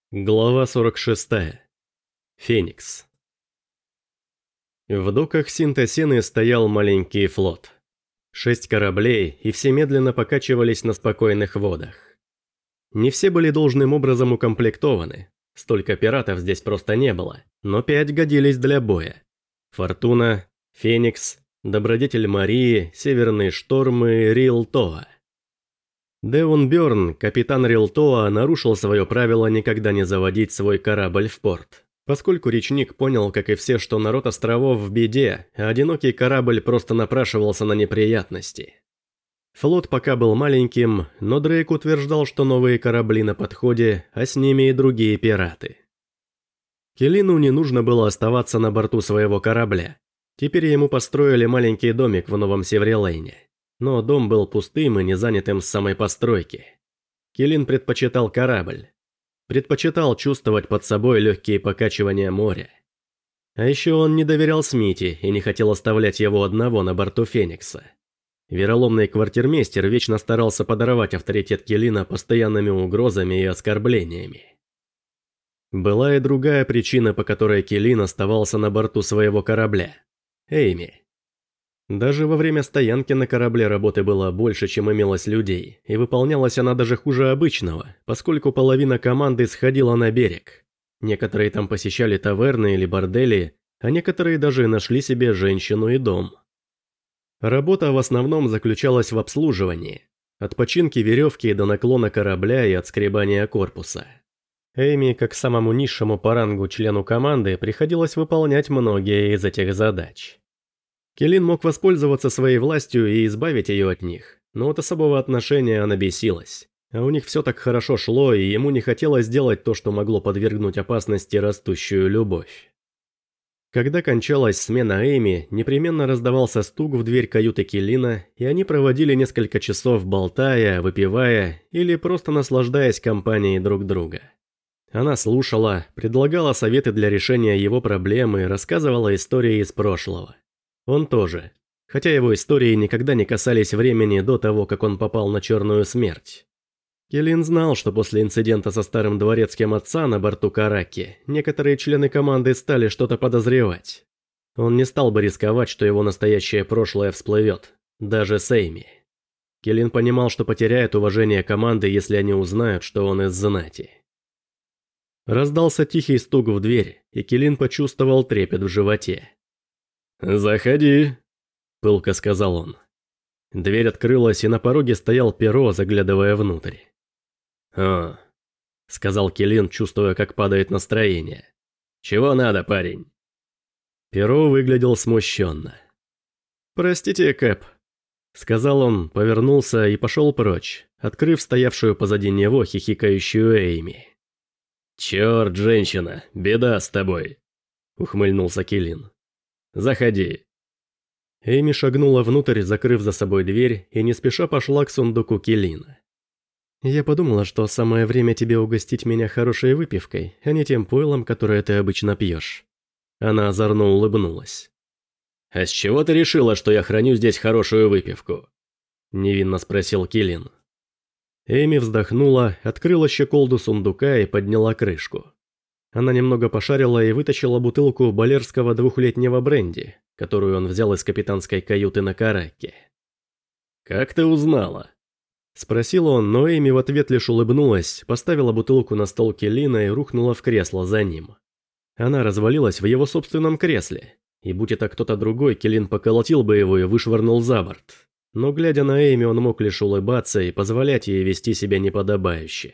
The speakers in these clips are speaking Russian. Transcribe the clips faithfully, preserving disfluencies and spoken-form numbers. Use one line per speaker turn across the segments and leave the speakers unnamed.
Глава сорок шесть. Феникс. В доках Синтосены стоял маленький флот. Шесть кораблей, и все медленно покачивались на спокойных водах. Не все были должным образом укомплектованы. Столько пиратов здесь просто не было, но пять годились для боя. Фортуна, Феникс, Добродетель Марии, Северный Шторм и Рилтоа. Девон Бёрн, капитан Рилтоа, нарушил свое правило никогда не заводить свой корабль в порт, поскольку речник понял, как и все, что народ островов в беде, а одинокий корабль просто напрашивался на неприятности. Флот пока был маленьким, но Дрейк утверждал, что новые корабли на подходе, а с ними и другие пираты. Келину не нужно было оставаться на борту своего корабля. Теперь ему построили маленький домик в Новом Севрелейне. Но дом был пустым и не занятым с самой постройки. Келин предпочитал корабль. Предпочитал чувствовать под собой легкие покачивания моря. А еще он не доверял Смити и не хотел оставлять его одного на борту Феникса. Вероломный квартирмейстер вечно старался подорвать авторитет Келина постоянными угрозами и оскорблениями. Была и другая причина, по которой Келин оставался на борту своего корабля. Эйми. Даже во время стоянки на корабле работы было больше, чем имелось людей, и выполнялась она даже хуже обычного, поскольку половина команды сходила на берег. Некоторые там посещали таверны или бордели, а некоторые даже нашли себе женщину и дом. Работа в основном заключалась в обслуживании, от починки веревки до наклона корабля и отскребания корпуса. Эйми, как самому низшему по рангу члену команды, приходилось выполнять многие из этих задач. Келин мог воспользоваться своей властью и избавить ее от них, но от особого отношения она бесилась. А у них все так хорошо шло, и ему не хотелось делать то, что могло подвергнуть опасности растущую любовь. Когда кончалась смена Эйми, непременно раздавался стук в дверь каюты Келина, и они проводили несколько часов болтая, выпивая или просто наслаждаясь компанией друг друга. Она слушала, предлагала советы для решения его проблем и рассказывала истории из прошлого. Он тоже, хотя его истории никогда не касались времени до того, как он попал на черную смерть. Келин знал, что после инцидента со старым дворецким отца на борту Караки некоторые члены команды стали что-то подозревать. Он не стал бы рисковать, что его настоящее прошлое всплывет, даже с Эйми. Келин понимал, что потеряет уважение команды, если они узнают, что он из знати. Раздался тихий стук в дверь, и Келин почувствовал трепет в животе. «Заходи», – пылко сказал он. Дверь открылась, и на пороге стоял Перо, заглядывая внутрь. «О», – сказал Келин, чувствуя, как падает настроение. «Чего надо, парень?» Перо выглядел смущенно. «Простите, Кэп», – сказал он, повернулся и пошел прочь, открыв стоявшую позади него хихикающую Эйми. «Черт, женщина, беда с тобой», – ухмыльнулся Келин. «Заходи». Эйми шагнула внутрь, закрыв за собой дверь, и не спеша пошла к сундуку Келина. «Я подумала, что самое время тебе угостить меня хорошей выпивкой, а не тем пойлом, которое ты обычно пьешь». Она озорно улыбнулась. «А с чего ты решила, что я храню здесь хорошую выпивку?» – невинно спросил Келин. Эйми вздохнула, открыла щеколду сундука и подняла крышку. Она немного пошарила и вытащила бутылку балерского двухлетнего бренди, которую он взял из капитанской каюты на Караке. «Как ты узнала?» – спросил он, но Эйми в ответ лишь улыбнулась, поставила бутылку на стол Келина и рухнула в кресло за ним. Она развалилась в его собственном кресле, и будь это кто-то другой, Келин поколотил бы его и вышвырнул за борт. Но глядя на Эйми, он мог лишь улыбаться и позволять ей вести себя неподобающе.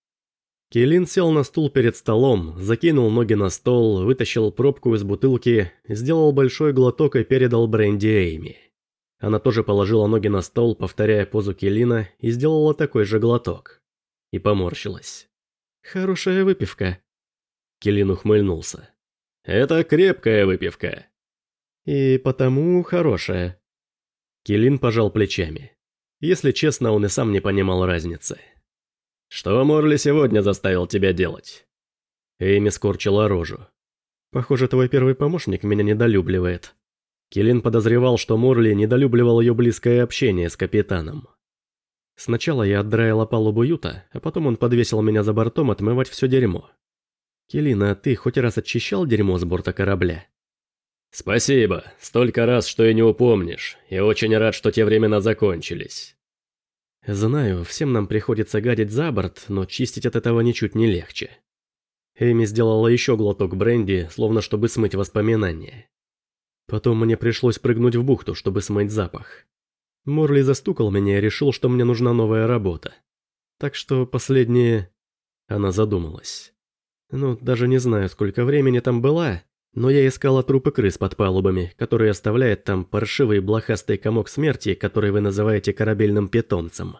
Келин сел на стул перед столом, закинул ноги на стол, вытащил пробку из бутылки, сделал большой глоток и передал бренди Эйми. Она тоже положила ноги на стол, повторяя позу Келина, и сделала такой же глоток. И поморщилась. «Хорошая выпивка». Келин ухмыльнулся. «Это крепкая выпивка». «И потому хорошая». Келин пожал плечами. Если честно, он и сам не понимал разницы. «Что Морли сегодня заставил тебя делать?» Эйми скорчила рожу. «Похоже, твой первый помощник меня недолюбливает». Келин подозревал, что Морли недолюбливал ее близкое общение с капитаном. Сначала я отдраила палубу юта, а потом он подвесил меня за бортом отмывать все дерьмо, «Келин, а ты хоть раз очищал дерьмо с борта корабля?»
«Спасибо, столько раз, что и не упомнишь, и очень рад, что те времена закончились».
«Знаю, всем нам приходится гадить за борт, но чистить от этого ничуть не легче». Эми сделала еще глоток бренди, словно чтобы смыть воспоминания. Потом мне пришлось прыгнуть в бухту, чтобы смыть запах. Морли застукал меня и решил, что мне нужна новая работа. Так что последнее... Она задумалась. Ну, даже не знаю, сколько времени там была, но я искала трупы крыс под палубами, которые оставляет там паршивый блохастый комок смерти, который вы называете корабельным питомцем.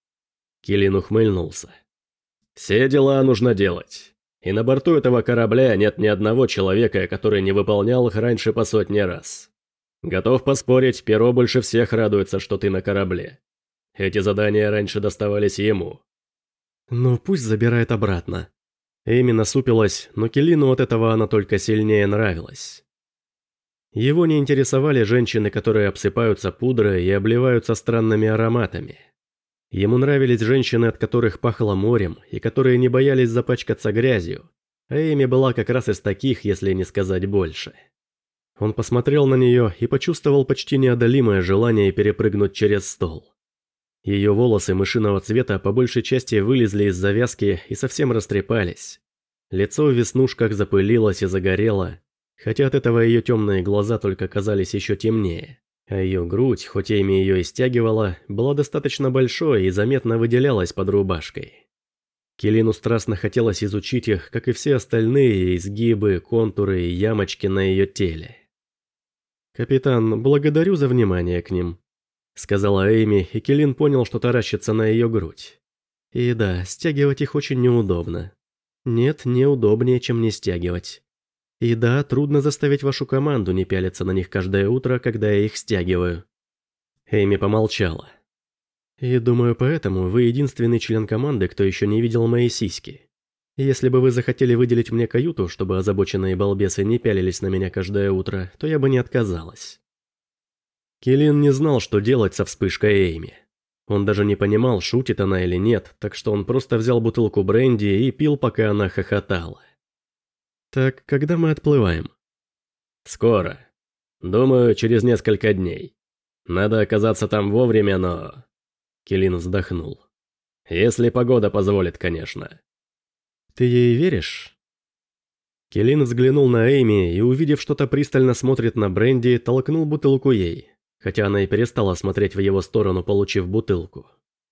Келин ухмыльнулся. «Все дела нужно делать. И на борту этого корабля нет ни одного человека, который не выполнял их раньше по сотне раз. Готов поспорить, Перо больше всех радуется, что ты на корабле. Эти задания раньше доставались ему».
«Ну, пусть забирает обратно». Эми насупилась, но Келину от этого она только сильнее нравилась. Его не интересовали женщины, которые обсыпаются пудрой и обливаются странными ароматами. Ему нравились женщины, от которых пахло морем, и которые не боялись запачкаться грязью, а Эми была как раз из таких, если не сказать больше. Он посмотрел на нее и почувствовал почти неодолимое желание перепрыгнуть через стол. Ее волосы мышиного цвета по большей части вылезли из завязки и совсем растрепались. Лицо в веснушках запылилось и загорело, хотя от этого ее темные глаза только казались еще темнее. А ее грудь, хоть Эми ее и стягивала, была достаточно большой и заметно выделялась под рубашкой. Келину страстно хотелось изучить их, как и все остальные изгибы, контуры и ямочки на ее теле. «Капитан, благодарю за внимание к ним», — сказала Эми, и Келин понял, что таращится на ее грудь. «И да, стягивать их очень неудобно. Нет, неудобнее, чем не стягивать. И да, трудно заставить вашу команду не пялиться на них каждое утро, когда я их стягиваю». Эми помолчала. «И думаю, поэтому вы единственный член команды, кто еще не видел мои сиськи. Если бы вы захотели выделить мне каюту, чтобы озабоченные балбесы не пялились на меня каждое утро, то я бы не отказалась». Келин не знал, что делать со вспышкой Эми. Он даже не понимал, шутит она или нет, так что он просто взял бутылку бренди и пил, пока она хохотала. «Так, когда мы отплываем?»
«Скоро. Думаю, через несколько дней. Надо оказаться там вовремя, но...» Келин вздохнул. «Если погода позволит, конечно».
«Ты ей веришь?» Келин взглянул на Эми и, увидев, что-то пристально смотрит на бренди, толкнул бутылку ей, хотя она и перестала смотреть в его сторону, получив бутылку.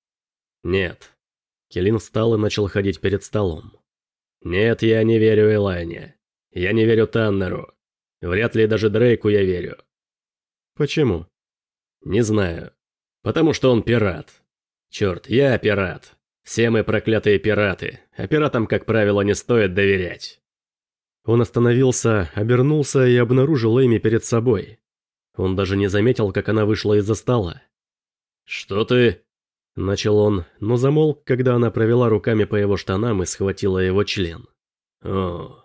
«Нет».
Келин встал и начал ходить перед столом.
«Нет, я не верю Элайне. Я не верю Таннеру. Вряд ли даже Дрейку я верю».
«Почему?»
«Не знаю. Потому что он пират. Черт, я пират. Все мы проклятые пираты, а пиратам, как правило, не стоит доверять».
Он остановился, обернулся и обнаружил Эми перед собой. Он даже не заметил, как она вышла из-за стола.
«Что ты...»
– начал он, но замолк, когда она провела руками по его штанам и схватила его член.
«О...»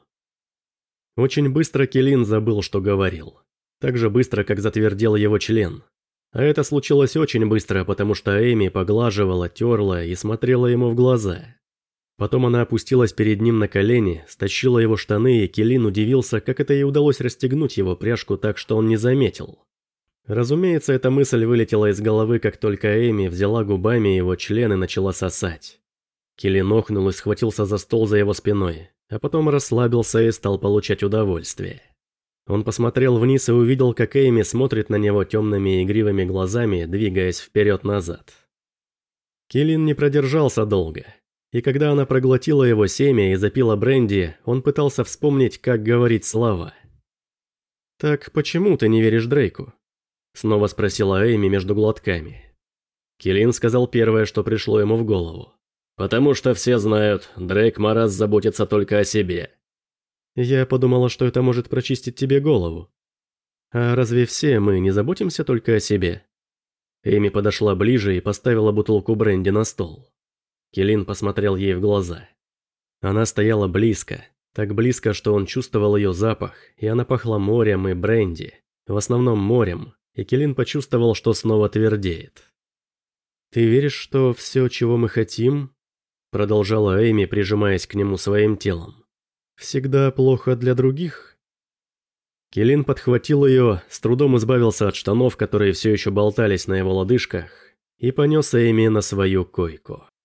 Очень быстро Келин забыл, что говорил. Так же быстро, как затвердел его член. А это случилось очень быстро, потому что Эми поглаживала, терла и смотрела ему в глаза. Потом она опустилась перед ним на колени, стащила его штаны, и Келин удивился, как это ей удалось расстегнуть его пряжку так, что он не заметил. Разумеется, эта мысль вылетела из головы, как только Эми взяла губами его член и начала сосать. Келин охнул и схватился за стол за его спиной, а потом расслабился и стал получать удовольствие. Он посмотрел вниз и увидел, как Эми смотрит на него темными игривыми глазами, двигаясь вперед-назад. Келин не продержался долго. И когда она проглотила его семя и запила бренди, он пытался вспомнить, как говорить слова. «Так почему ты не веришь Дрейку?» Снова спросила Эми между глотками.
Келин сказал первое, что пришло ему в голову. «Потому что все знают, Дрейк Марас заботится только о себе».
«Я подумала, что это может прочистить тебе голову. А разве все мы не заботимся только о себе?» Эми подошла ближе и поставила бутылку бренди на стол. Келин посмотрел ей в глаза. Она стояла близко, так близко, что он чувствовал ее запах, и она пахла морем и бренди, в основном морем, и Келин почувствовал, что снова твердеет. «Ты веришь, что все, чего мы хотим?» Продолжала Эми, прижимаясь к нему своим телом. всегда плохо для других?» Келин подхватил ее, с трудом избавился от штанов, которые все еще болтались на его лодыжках, и понес Эйми на свою койку.